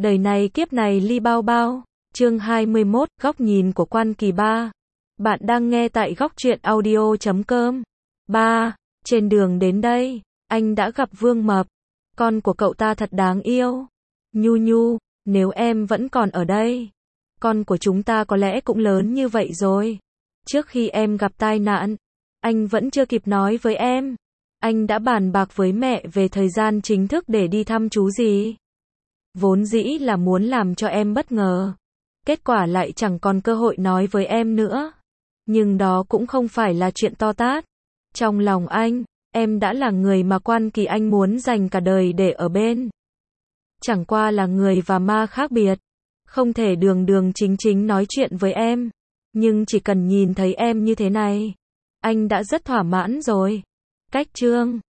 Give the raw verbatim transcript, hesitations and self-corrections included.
Đời này kiếp này ly bao bao. Chương hai mươi mốt, góc nhìn của Quan Kỳ ba. Bạn đang nghe tại góc truyện audio chấm com. ba. Trên đường đến đây, anh đã gặp Vương Mập. Con của cậu ta thật đáng yêu. Nhu Nhu, nếu em vẫn còn ở đây, con của chúng ta có lẽ cũng lớn như vậy rồi. Trước khi em gặp tai nạn, anh vẫn chưa kịp nói với em. Anh đã bàn bạc với mẹ về thời gian chính thức để đi thăm chú gì. Vốn dĩ là muốn làm cho em bất ngờ. Kết quả lại chẳng còn cơ hội nói với em nữa. Nhưng đó cũng không phải là chuyện to tát. Trong lòng anh, em đã là người mà Quan Kỳ anh muốn dành cả đời để ở bên. Chẳng qua là người và ma khác biệt. Không thể đường đường chính chính nói chuyện với em. Nhưng chỉ cần nhìn thấy em như thế này, anh đã rất thỏa mãn rồi. Cách chương